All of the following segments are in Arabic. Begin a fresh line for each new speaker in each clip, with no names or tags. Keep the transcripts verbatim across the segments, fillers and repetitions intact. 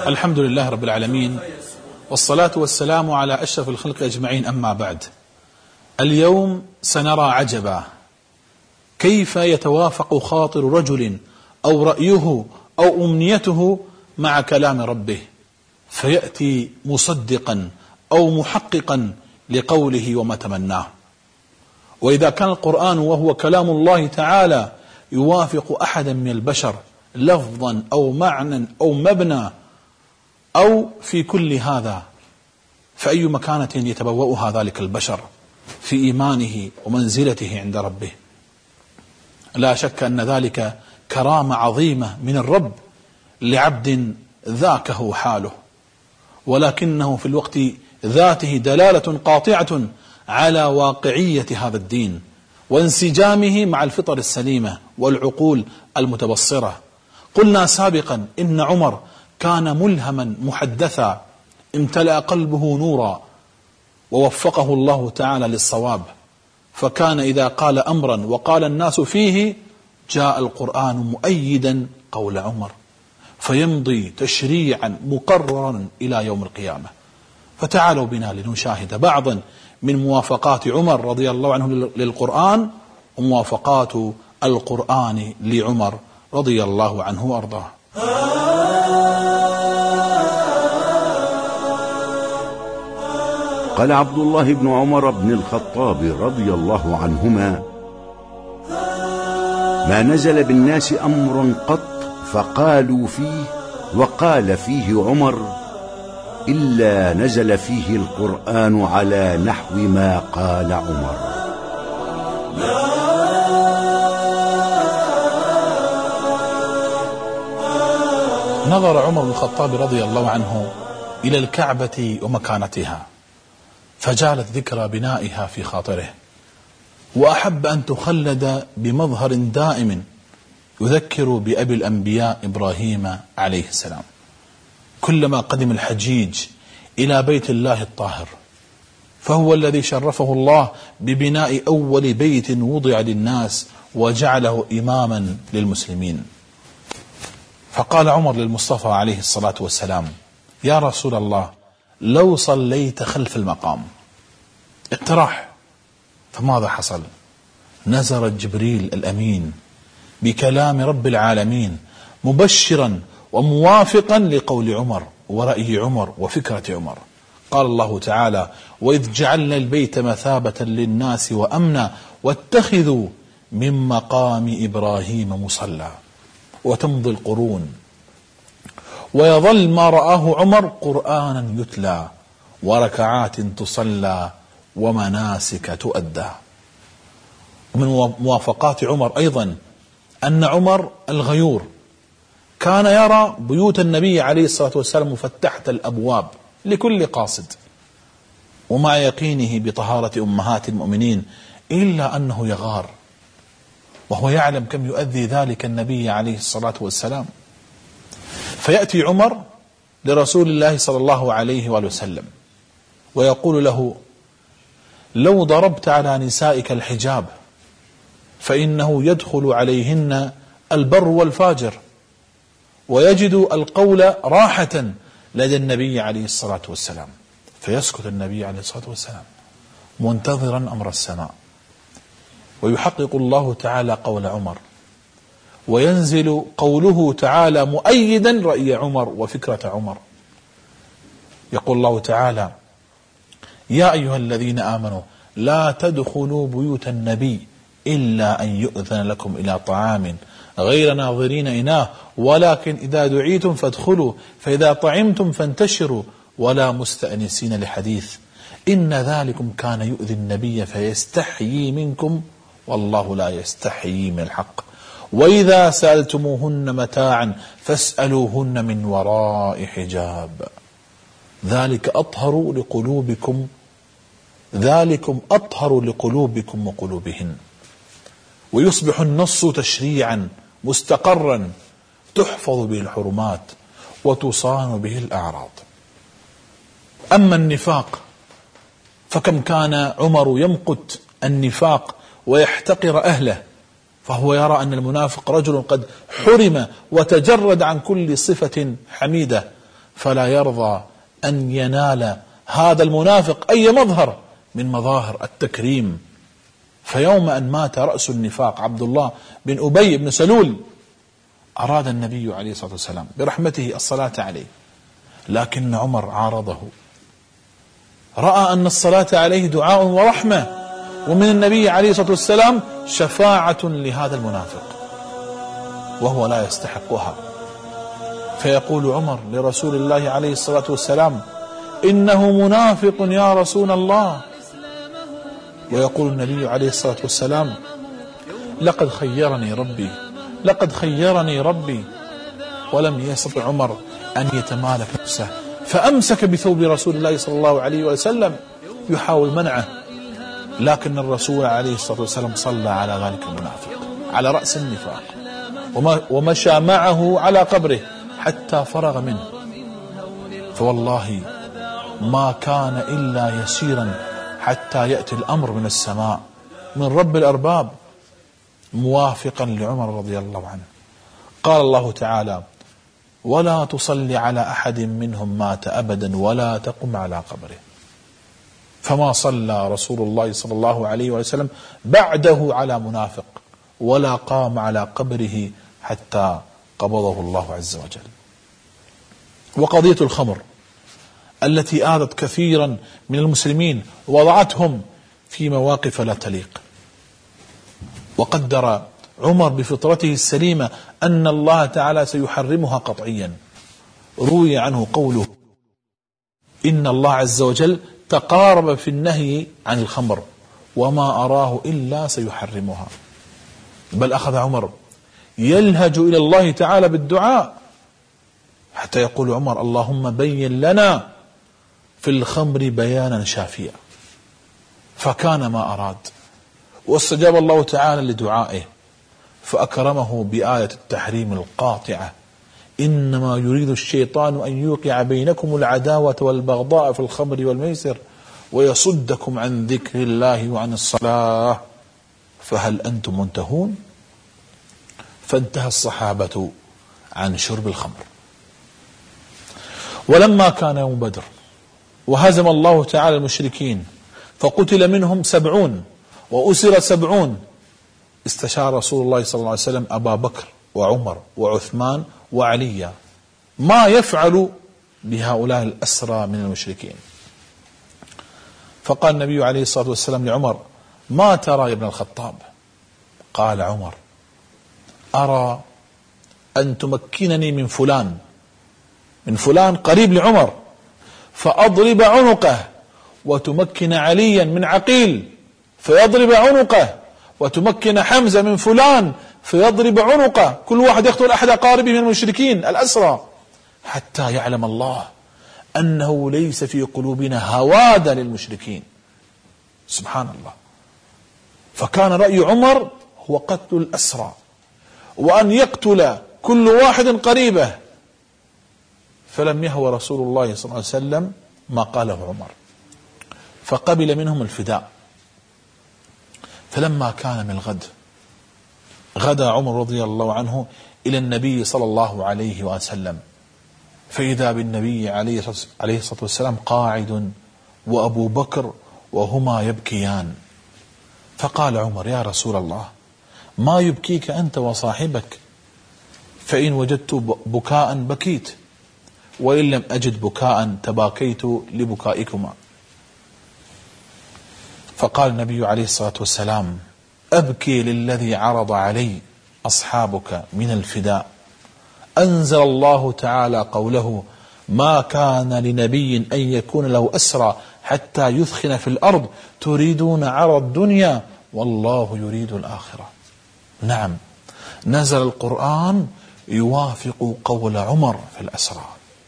الحمد لله رب العالمين، والصلاة والسلام على أشرف الخلق أجمعين، أما بعد. اليوم سنرى عجبا كيف يتوافق خاطر رجل أو رأيه أو أمنيته مع كلام ربه، فيأتي مصدقا أو محققا لقوله وما تمناه. وإذا كان القرآن وهو كلام الله تعالى يوافق أحدا من البشر لفظا أو معنى أو مبنى أو في كل هذا، فأي مكانة يتبوأها ذلك البشر في إيمانه ومنزلته عند ربه؟ لا شك أن ذلك كرامة عظيمة من الرب لعبد ذاكه حاله، ولكنه في الوقت ذاته دلالة قاطعة على واقعية هذا الدين وانسجامه مع الفطر السليمة والعقول المتبصرة. قلنا سابقا إن عمر كان ملهما محدثا، امتلأ قلبه نورا ووفقه الله تعالى للصواب، فكان إذا قال أمرا وقال الناس فيه جاء القرآن مؤيدا قول عمر، فيمضي تشريعا مقررا إلى يوم القيامة. فتعالوا بنا لنشاهد بعضا من موافقات عمر رضي الله عنه للقرآن وموافقات القرآن لعمر رضي الله عنه وأرضاه.
قال عبد الله بن عمر بن الخطاب رضي الله عنهما: ما نزل بالناس أمر قط فقالوا فيه وقال فيه عمر إلا نزل فيه القرآن على نحو ما قال عمر.
نظر عمر بن الخطاب رضي الله عنه إلى الكعبة ومكانتها، فجالت ذكرى بنائها في خاطره، وأحب أن تخلد بمظهر دائم يذكر بأبي الأنبياء إبراهيم عليه السلام. كلما قدم الحجيج إلى بيت الله الطاهر، فهو الذي شرفه الله ببناء أول بيت وضع للناس وجعله إماما للمسلمين. فقال عمر للمصطفى عليه الصلاة والسلام: يا رسول الله، لو صليت خلف المقام. اقتراح. فماذا حصل؟ نزل جبريل الأمين بكلام رب العالمين مبشرا وموافقا لقول عمر ورأي عمر وفكرة عمر. قال الله تعالى: وإذ جعلنا البيت مثابة للناس وأمنا واتخذوا من مقام إبراهيم مصلى. وتمضي القرون ويظل ما رآه عمر قرآنا يتلى وركعات تصلى ومناسك تؤدى. ومن موافقات عمر أيضا أن عمر الغيور كان يرى بيوت النبي عليه الصلاة والسلام مفتحة الأبواب لكل قاصد، ومع يقينه بطهارة أمهات المؤمنين إلا أنه يغار، وهو يعلم كم يؤذي ذلك النبي عليه الصلاة والسلام. فيأتي عمر لرسول الله صلى الله عليه وآله وسلم ويقول له: لو ضربت على نسائك الحجاب فإنه يدخل عليهن البر والفاجر ويجد القول راحة لدى النبي عليه الصلاة والسلام. فيسكت النبي عليه الصلاة والسلام منتظرا أمر السماء، ويحقق الله تعالى قول عمر، وينزل قوله تعالى مؤيدا رأي عمر وفكرة عمر. يقول الله تعالى: يا أيها الذين آمنوا لا تدخلوا بيوت النبي إلا أن يؤذن لكم إلى طعام غير ناظرين إناه ولكن إذا دعيتم فادخلوا فإذا طعمتم فانتشروا ولا مستأنسين لحديث إن ذلكم كان يؤذي النبي فيستحيي منكم والله لا يستحيي من الحق وإذا سألتموهن متاعا فاسألوهن من وراء حجاب ذلك أطهر لقلوبكم ذلكم أطهر لقلوبكم وقلوبهن. ويصبح النص تشريعا مستقرا تحفظ به الحرمات وتصان به الأعراض. أما النفاق فكم كان عمر يمقت النفاق ويحتقر أهله، فهو يرى أن المنافق رجل قد حرم وتجرد عن كل صفة حميدة، فلا يرضى أن ينال هذا المنافق أي مظهر من مظاهر التكريم. فيوم أن مات رأس النفاق عبد الله بن أبي بن سلول أراد النبي عليه الصلاة والسلام برحمته الصلاة عليه، لكن عمر عارضه، رأى أن الصلاة عليه دعاء ورحمة، ومن النبي عليه الصلاة والسلام شفاعة لهذا المنافق وهو لا يستحقها. فيقول عمر لرسول الله عليه الصلاة والسلام: إنه منافق يا رسول الله. ويقول النبي عليه الصلاة والسلام: لقد خيرني ربي لقد خيرني ربي. ولم يستطع عمر أن يتمالك نفسه، فأمسك بثوب رسول الله صلى الله عليه وسلم يحاول منعه، لكن الرسول عليه الصلاة والسلام صلى على ذلك المنافق على رأس النفاق ومشى معه على قبره حتى فرغ منه. فوالله ما كان إلا يسيرا حتى يأتي الأمر من السماء من رب الأرباب موافقا لعمر رضي الله عنه. قال الله تعالى: ولا تصلي على أحد منهم مات أبدا ولا تقم على قبره. فما صلى رسول الله صلى الله عليه وسلم بعده على منافق ولا قام على قبره حتى قبضه الله عز وجل. وقضية الخمر التي آذت كثيرا من المسلمين ووضعتهم في مواقف لا تليق، وقدر عمر بفطرته السليمة أن الله تعالى سيحرمها قطعيا. روي عنه قوله: إن الله عز وجل تقارب في النهي عن الخمر وما أراه إلا سيحرمها. بل أخذ عمر يلهج إلى الله تعالى بالدعاء حتى يقول عمر: اللهم بين لنا في الخمر بيانا شافيا. فكان ما أراد، واستجاب الله تعالى لدعائه فأكرمه بآية التحريم القاطعة: إنما يريد الشيطان أن يوقع بينكم العداوة والبغضاء في الخمر والميسر ويصدكم عن ذكر الله وعن الصلاة فهل أنتم منتهون؟ فانتهى الصحابة عن شرب الخمر. ولما كان يوم بدر وهزم الله تعالى المشركين فقتل منهم سبعون وأسر سبعون، استشار رسول الله صلى الله عليه وسلم أبا بكر وعمر وعثمان وعليا ما يفعل بهؤلاء الأسرى من المشركين. فقال النبي عليه الصلاة والسلام لعمر: ما ترى يا ابن الخطاب؟ قال عمر: أرى أن تمكنني من فلان من فلان قريب لعمر فأضرب عنقه، وتمكن عليا من عقيل فيضرب عنقه، وتمكن حمزة من فلان فيضرب عنقه، كل واحد يقتل أحد أقاربه من المشركين الأسرى، حتى يعلم الله أنه ليس في قلوبنا هوادة للمشركين. سبحان الله. فكان رأي عمر هو قتل الأسرى وأن يقتل كل واحد قريبه، فلم يهوى رسول الله صلى الله عليه وسلم ما قاله عمر، فقبل منهم الفداء. فلما كان من الغد غدا عمر رضي الله عنه إلى النبي صلى الله عليه وسلم، فإذا بالنبي عليه الصلاة والسلام قاعد وأبو بكر وهما يبكيان. فقال عمر: يا رسول الله، ما يبكيك أنت وصاحبك؟ فإن وجدت بكاء بكيت، وإن لم أجد بكاء تباكيت لبكائكما. فقال النبي عليه الصلاة والسلام: أبكي للذي عرض علي أصحابك من الفداء. أنزل الله تعالى قوله: ما كان لنبي أن يكون له أسرى حتى يثخن في الأرض تريدون عرض الدنيا والله يريد الآخرة. نعم، نزل القرآن يوافق قول عمر في الأسرى.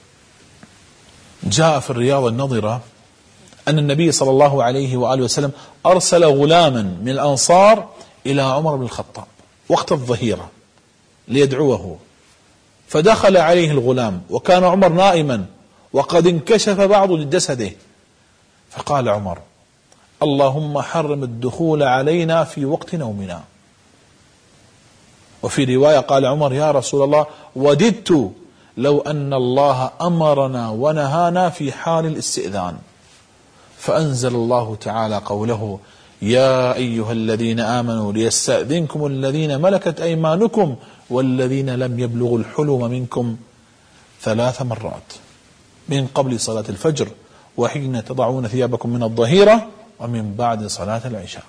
جاء في الرياض النظرة أن النبي صلى الله عليه وآله وسلم أرسل غلاما من الأنصار إلى عمر بن الخطاب وقت الظهيرة ليدعوه، فدخل عليه الغلام وكان عمر نائما وقد انكشف بعض جسده، فقال عمر: اللهم حرم الدخول علينا في وقت نومنا. وفي رواية قال عمر: يا رسول الله، وددت لو أن الله أمرنا ونهانا في حال الاستئذان. فأنزل الله تعالى قوله: يا أيها الذين آمنوا ليستأذنكم الذين ملكت أيمانكم والذين لم يبلغوا الحلم منكم ثلاث مرات من قبل صلاة الفجر وحين تضعون ثيابكم من الظهيرة ومن بعد صلاة العشاء.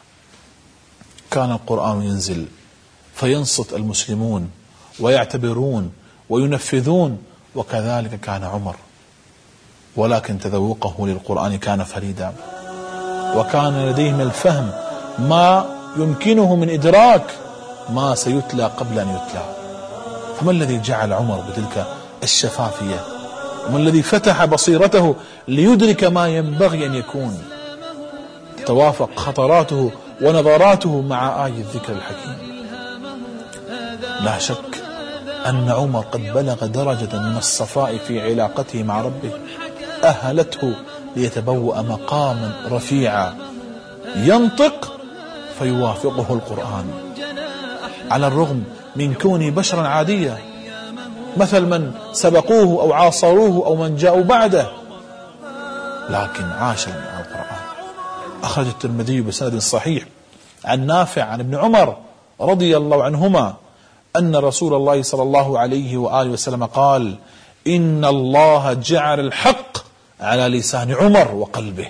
كان القرآن ينزل فينصت المسلمون ويعتبرون وينفذون، وكذلك كان عمر، ولكن تذوقه للقرآن كان فريدا، وكان لديهم الفهم ما يمكنه من إدراك ما سيتلى قبل أن يتلى. فما الذي جعل عمر بتلك الشفافية؟ وما الذي فتح بصيرته ليدرك ما ينبغي أن يكون؟ توافق خطراته ونظراته مع آية الذكر الحكيم. لا شك أن عمر قد بلغ درجة من الصفاء في علاقته مع ربه أهلته ليتبوأ مقاما رفيعا ينطق فيوافقه القرآن، على الرغم من كونه بشرا عاديا مثل من سبقوه أو عاصروه أو من جاءوا بعده، لكن عاش مع القرآن. أخرج الترمذي بسند صحيح عن نافع عن ابن عمر رضي الله عنهما أن رسول الله صلى الله عليه وآله وسلم قال: إن الله جعل الحق على لسان عمر وقلبه.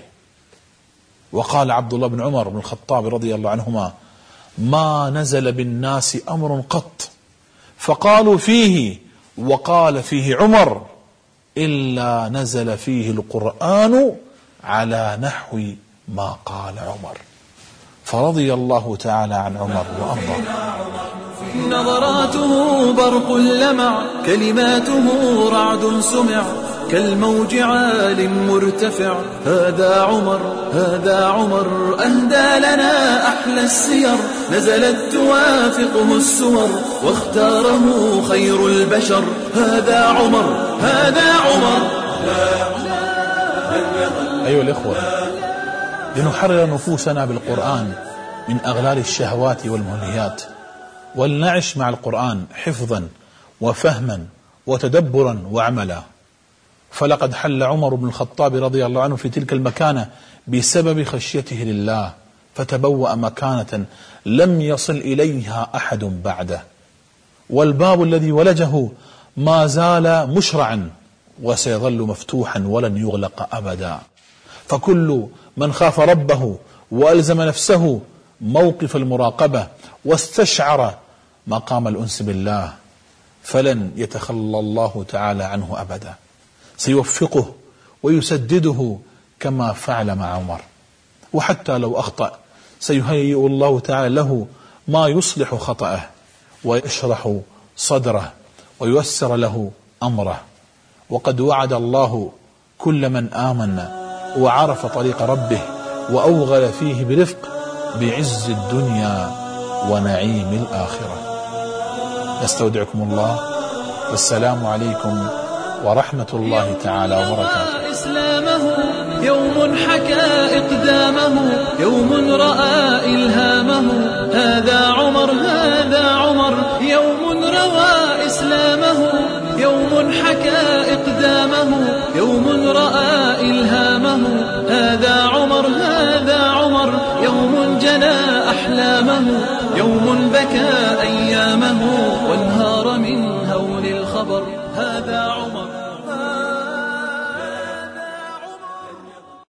وقال عبد الله بن عمر بن الخطاب رضي الله عنهما: ما نزل بالناس أمر قط فقالوا فيه وقال فيه عمر إلا نزل فيه القرآن على نحو ما قال عمر. فرضي الله تعالى عن عمر وأرضاه.
نظراته برق لمع، كلماته رعد سمع، كالموج عال مرتفع. هذا عمر هذا عمر أهدى لنا أحلى السير، نزلت توافقه السور واختاره خير البشر. هذا عمر هذا عمر.
أيها الإخوة، لنحرر نفوسنا بالقرآن من أغلال الشهوات والملهيات، ولنعش مع القرآن حفظا وفهما وتدبرا وعملا. فلقد حل عمر بن الخطاب رضي الله عنه في تلك المكانة بسبب خشيته لله، فتبوأ مكانة لم يصل إليها أحد بعده، والباب الذي ولجه ما زال مشرعا وسيظل مفتوحا ولن يغلق أبدا. فكل من خاف ربه وألزم نفسه موقف المراقبة واستشعر مقام الأنس بالله فلن يتخلى الله تعالى عنه أبدا، سيوفقه ويسدده كما فعل مع عمر. وحتى لو أخطأ سيهيئ الله تعالى له ما يصلح خطأه ويشرح صدره وييسر له أمره. وقد وعد الله كل من آمن وعرف طريق ربه وأوغل فيه برفق بعز الدنيا ونعيم الآخرة. نستودعكم الله، والسلام عليكم ورحمة الله تعالى وبركاته.
إسلامه يوم حكى إقدامه، يوم رأى إلهامه. هذا عمر هذا عمر يوم روى إسلامه، يوم حكى إقدامه، يوم رأى إلهامه. هذا عمر هذا عمر يوم جنى أحلامه، يوم بكى أيامه وانهار من هول الخبر. هذا عمر.